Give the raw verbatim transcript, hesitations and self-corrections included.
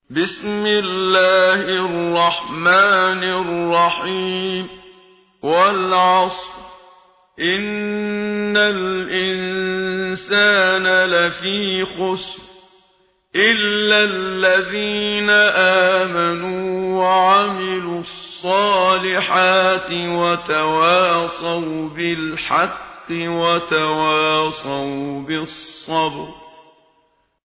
بسم الله الرحمن الرحيم والعصر إن الإنسان لفي خسر إلا الذين آمنوا وعملوا الصالحات وتواصوا بالحق وتواصوا بالصبر